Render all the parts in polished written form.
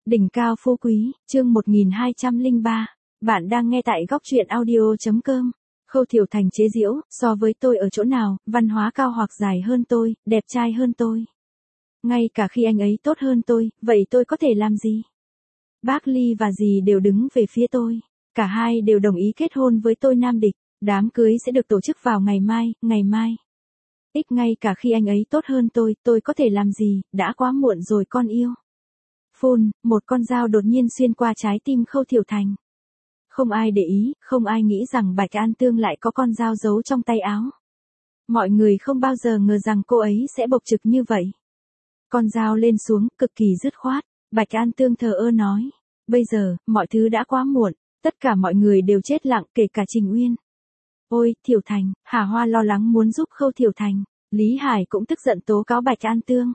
Đỉnh cao phú quý, chương 1203. Bạn đang nghe tại góc truyện audio.com. Khâu Thiểu Thành chế giễu, so với tôi ở chỗ nào, văn hóa cao hoặc dài hơn tôi, đẹp trai hơn tôi. Ngay cả khi anh ấy tốt hơn tôi, vậy tôi có thể làm gì? Bác Ly và dì đều đứng về phía tôi. Cả hai đều đồng ý kết hôn với tôi nam địch. Đám cưới sẽ được tổ chức vào ngày mai. Ngay cả khi anh ấy tốt hơn tôi có thể làm gì, đã quá muộn rồi con yêu. Phun, một con dao đột nhiên xuyên qua trái tim Khâu Thiểu Thành. Không ai để ý, không ai nghĩ rằng Bạch An Tương lại có con dao giấu trong tay áo. Mọi người không bao giờ ngờ rằng cô ấy sẽ bộc trực như vậy. Con dao lên xuống, cực kỳ dứt khoát. Bạch An Tương thờ ơ nói. Bây giờ, mọi thứ đã quá muộn. Tất cả mọi người đều chết lặng, kể cả Trình Uyên. Ôi, Thiểu Thành, Hà Hoa lo lắng muốn giúp Khâu Thiểu Thành. Lý Hải cũng tức giận tố cáo Bạch An Tương.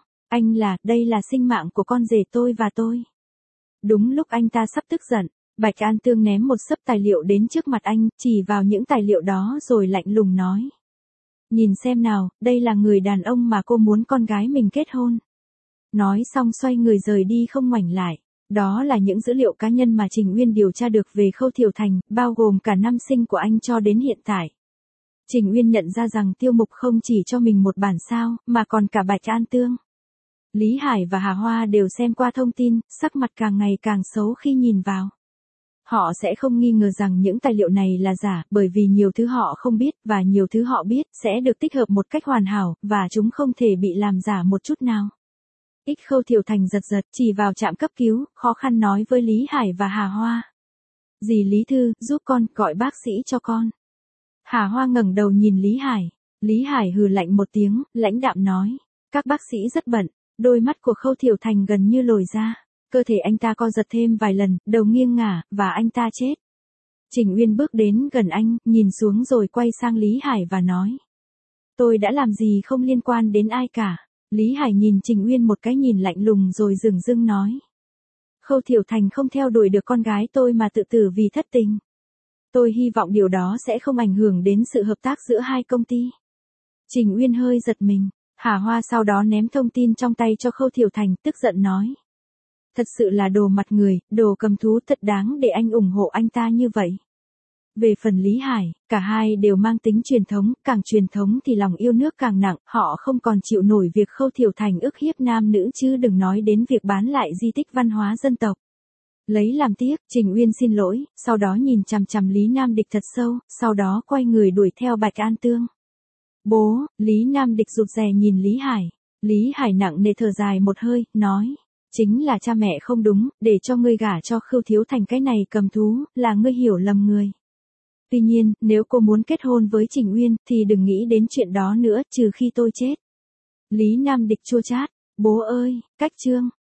Đây là sinh mạng của con rể tôi và tôi. Đúng lúc anh ta sắp tức giận, Bạch An Tương ném một xấp tài liệu đến trước mặt anh, chỉ vào những tài liệu đó rồi lạnh lùng nói. Nhìn xem nào, đây là người đàn ông mà cô muốn con gái mình kết hôn. Nói xong xoay người rời đi không ngoảnh lại. Đó là những dữ liệu cá nhân mà Trình Uyên điều tra được về Khâu Thiểu Thành, bao gồm cả năm sinh của anh cho đến hiện tại. Trình Uyên nhận ra rằng Tiêu Mục không chỉ cho mình một bản sao, mà còn cả Bạch An Tương. Lý Hải và Hà Hoa đều xem qua thông tin, sắc mặt càng ngày càng xấu khi nhìn vào. Họ sẽ không nghi ngờ rằng những tài liệu này là giả, bởi vì nhiều thứ họ không biết, và nhiều thứ họ biết, sẽ được tích hợp một cách hoàn hảo, và chúng không thể bị làm giả một chút nào. Khâu Thiểu Thành giật chỉ vào trạm cấp cứu, khó khăn nói với Lý Hải và Hà Hoa. Dì Lý Thư, giúp con, gọi bác sĩ cho con. Hà Hoa ngẩng đầu nhìn Lý Hải. Lý Hải hừ lạnh một tiếng, lãnh đạm nói. Các bác sĩ rất bận. Đôi mắt của Khâu Thiểu Thành gần như lồi ra. Cơ thể anh ta co giật thêm vài lần, đầu nghiêng ngả, và anh ta chết. Trình Uyên bước đến gần anh, nhìn xuống rồi quay sang Lý Hải và nói. Tôi đã làm gì không liên quan đến ai cả. Lý Hải nhìn Trình Uyên một cái nhìn lạnh lùng rồi dửng dưng nói. Khâu Thiểu Thành không theo đuổi được con gái tôi mà tự tử vì thất tình. Tôi hy vọng điều đó sẽ không ảnh hưởng đến sự hợp tác giữa hai công ty. Trình Uyên hơi giật mình. Hà Hoa sau đó ném thông tin trong tay cho Khâu Thiểu Thành, tức giận nói. Thật sự là đồ mặt người, đồ cầm thú, thật đáng để anh ủng hộ anh ta như vậy. Về phần Lý Hải, cả hai đều mang tính truyền thống, càng truyền thống thì lòng yêu nước càng nặng, họ không còn chịu nổi việc Khâu Thiểu Thành ức hiếp nam nữ chứ đừng nói đến việc bán lại di tích văn hóa dân tộc. Lấy làm tiếc, Trình Uyên xin lỗi, sau đó nhìn chằm chằm Lý Nam Địch thật sâu, sau đó quay người đuổi theo Bạch An Tương. Bố, Lý Nam Địch rụt rè nhìn Lý Hải. Lý Hải nặng nề thở dài một hơi, nói. Chính là cha mẹ không đúng, để cho ngươi gả cho Khâu Thiếu Thành cái này cầm thú, là ngươi hiểu lầm người. Tuy nhiên, nếu cô muốn kết hôn với Trình Uyên, thì đừng nghĩ đến chuyện đó nữa, trừ khi tôi chết. Lý Nam Địch chua chát. Bố ơi, cách chương.